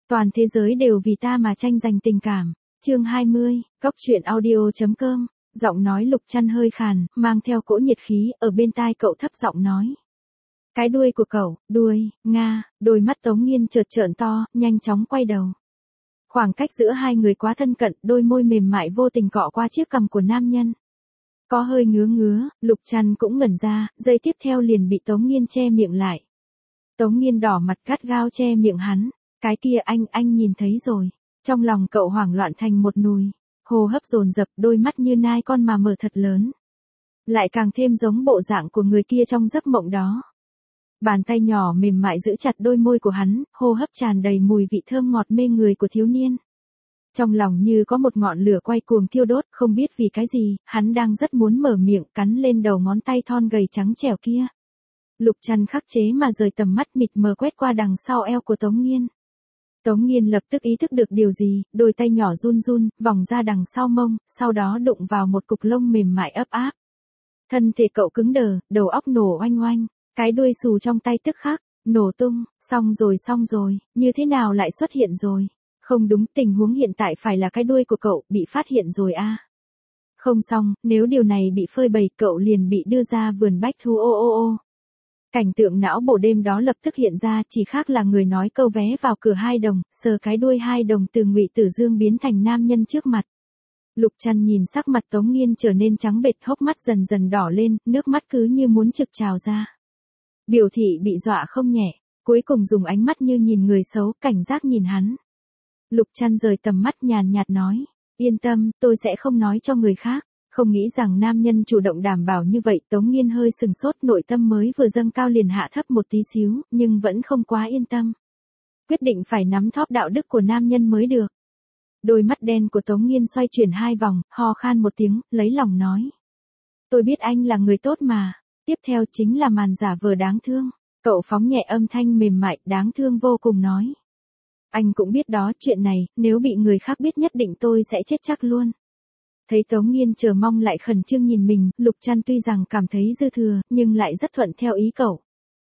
Toàn thế giới đều vì ta mà tranh giành tình cảm. Chương 20, coctruyện.audio.com. Giọng nói Lục Trăn hơi khàn, mang theo cỗ nhiệt khí, ở bên tai cậu thấp giọng nói. Cái đuôi của cậu, đuôi, Nga, đôi mắt Tống Nghiên chợt trợn to, nhanh chóng quay đầu. Khoảng cách giữa hai người quá thân cận, đôi môi mềm mại vô tình cọ qua chiếc cằm của nam nhân. Có hơi ngứa ngứa, Lục Trăn cũng ngẩn ra, giây tiếp theo liền bị Tống Nghiên che miệng lại. Tống Nghiên đỏ mặt gắt gao che miệng hắn. Cái kia anh nhìn thấy rồi. Trong lòng cậu hoảng loạn thành một nùi. Hô hấp dồn dập, đôi mắt như nai con mà mở thật lớn. Lại càng thêm giống bộ dạng của người kia trong giấc mộng đó. Bàn tay nhỏ mềm mại giữ chặt đôi môi của hắn, hô hấp tràn đầy mùi vị thơm ngọt mê người của thiếu niên. Trong lòng như có một ngọn lửa quay cuồng thiêu đốt, không biết vì cái gì, hắn đang rất muốn mở miệng cắn lên đầu ngón tay thon gầy trắng trẻo kia. Lục Trăn khắc chế mà rời tầm mắt mịt mờ quét qua đằng sau eo của Tống Nghiên. Tống Nghiên lập tức ý thức được điều gì, đôi tay nhỏ run run, vòng ra đằng sau mông, sau đó đụng vào một cục lông mềm mại ấp áp. Thân thể cậu cứng đờ, đầu óc nổ oanh oanh, cái đuôi xù trong tay tức khắc, nổ tung, xong rồi, như thế nào lại xuất hiện rồi? Không đúng, tình huống hiện tại phải là cái đuôi của cậu bị phát hiện rồi a. Không xong, nếu điều này bị phơi bày cậu liền bị đưa ra vườn bách thu ô. Cảnh tượng não bộ đêm đó lập tức hiện ra, chỉ khác là người nói câu vé vào cửa 2 đồng, sờ cái đuôi 2 đồng từ Ngụy Tử Dương biến thành nam nhân trước mặt. Lục Trăn nhìn sắc mặt Tống Nghiên trở nên trắng bệch, hốc mắt dần dần đỏ lên, nước mắt cứ như muốn trực trào ra. Biểu thị bị dọa không nhẹ, cuối cùng dùng ánh mắt như nhìn người xấu, cảnh giác nhìn hắn. Lục Trăn rời tầm mắt nhàn nhạt nói, yên tâm, tôi sẽ không nói cho người khác. Không nghĩ rằng nam nhân chủ động đảm bảo như vậy, Tống Nghiên hơi sừng sốt, nội tâm mới vừa dâng cao liền hạ thấp một tí xíu, nhưng vẫn không quá yên tâm. Quyết định phải nắm thóp đạo đức của nam nhân mới được. Đôi mắt đen của Tống Nghiên xoay chuyển 2 vòng, ho khan một tiếng, lấy lòng nói. Tôi biết anh là người tốt mà. Tiếp theo chính là màn giả vờ đáng thương. Cậu phóng nhẹ âm thanh mềm mại, đáng thương vô cùng nói. Anh cũng biết đó, chuyện này, nếu bị người khác biết nhất định tôi sẽ chết chắc luôn. Thấy Tống Nghiên chờ mong lại khẩn trương nhìn mình, Lục Trăn tuy rằng cảm thấy dư thừa, nhưng lại rất thuận theo ý cậu.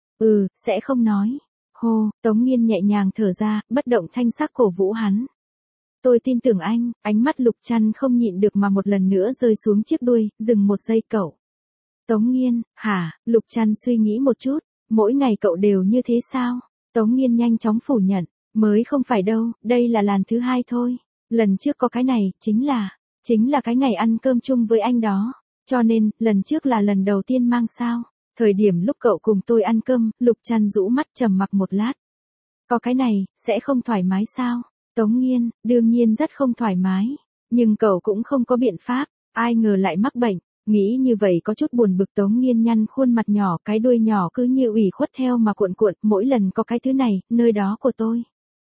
Sẽ không nói. Hô, Tống Nghiên nhẹ nhàng thở ra, bất động thanh sắc cổ vũ hắn. Tôi tin tưởng anh, ánh mắt Lục Trăn không nhịn được mà một lần nữa rơi xuống chiếc đuôi, dừng một giây cậu. Tống Nghiên, hả, Lục Trăn suy nghĩ một chút, mỗi ngày cậu đều như thế sao? Tống Nghiên nhanh chóng phủ nhận, mới không phải đâu, đây là lần thứ 2 thôi. Lần trước có cái này, chính là cái ngày ăn cơm chung với anh đó. Cho nên, lần trước là lần đầu tiên mang sao. Thời điểm lúc cậu cùng tôi ăn cơm, Lục Trăn rũ mắt trầm mặc một lát. Có cái này, sẽ không thoải mái sao? Tống Nghiên, đương nhiên rất không thoải mái. Nhưng cậu cũng không có biện pháp, ai ngờ lại mắc bệnh. Nghĩ như vậy có chút buồn bực, Tống Nghiên nhăn khuôn mặt nhỏ, cái đuôi nhỏ cứ như ủy khuất theo mà cuộn, mỗi lần có cái thứ này, nơi đó của tôi.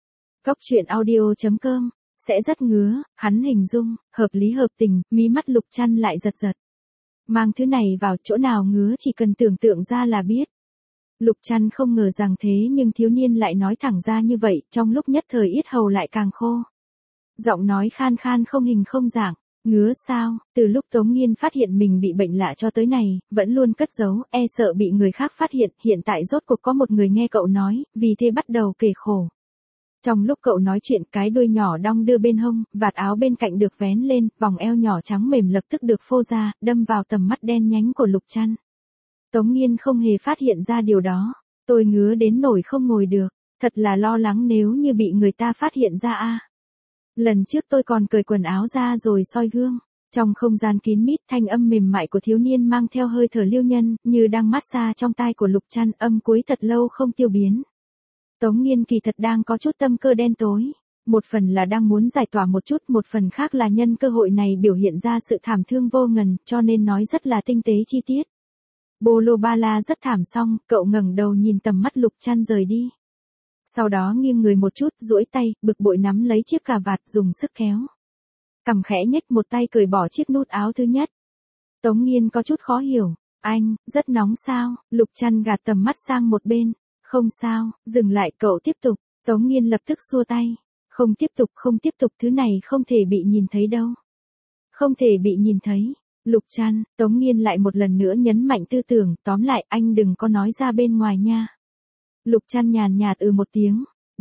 coctruyện.audio.com. Sẽ rất ngứa, hắn hình dung, hợp lý hợp tình, mí mắt Lục Trăn lại giật. Mang thứ này vào chỗ nào ngứa chỉ cần tưởng tượng ra là biết. Lục Trăn không ngờ rằng thế nhưng thiếu niên lại nói thẳng ra như vậy, trong lúc nhất thời yết hầu lại càng khô. Giọng nói khan khan không hình không dạng, ngứa sao, từ lúc Tống Nghiên phát hiện mình bị bệnh lạ cho tới này, vẫn luôn cất giấu, e sợ bị người khác phát hiện tại rốt cuộc có một người nghe cậu nói, vì thế bắt đầu kể khổ. Trong lúc cậu nói chuyện, cái đuôi nhỏ đong đưa bên hông, vạt áo bên cạnh được vén lên, vòng eo nhỏ trắng mềm lập tức được phô ra, đâm vào tầm mắt đen nhánh của Lục Trăn. Tống Nghiên không hề phát hiện ra điều đó. Tôi ngứa đến nổi không ngồi được, thật là lo lắng nếu như bị người ta phát hiện ra a. Lần trước tôi còn cởi quần áo ra rồi soi gương. Trong không gian kín mít, thanh âm mềm mại của thiếu niên mang theo hơi thở liêu nhân, như đang massage trong tai của Lục Trăn, âm cuối thật lâu không tiêu biến. Tống Nghiên kỳ thật đang có chút tâm cơ đen tối. Một phần là đang muốn giải tỏa một chút, một phần khác là nhân cơ hội này biểu hiện ra sự thảm thương vô ngần, cho nên nói rất là tinh tế chi tiết. Bolo ba la rất thảm xong, cậu ngẩng đầu nhìn tầm mắt Lục Trăn rời đi. Sau đó nghiêng người một chút, duỗi tay, bực bội nắm lấy chiếc cà vạt dùng sức kéo. Cằm khẽ nhếch một tay cởi bỏ chiếc nút áo thứ nhất. Tống Nghiên có chút khó hiểu. Anh, rất nóng sao? Lục Trăn gạt tầm mắt sang một bên. Không sao, dừng lại, cậu tiếp tục. Tống Nghiên lập tức xua tay. Không tiếp tục, thứ này không thể bị nhìn thấy đâu. Không thể bị nhìn thấy. Lục Trăn, Tống Nghiên lại một lần nữa nhấn mạnh tư tưởng, tóm lại anh đừng có nói ra bên ngoài nha. Lục Trăn nhàn nhạt một tiếng.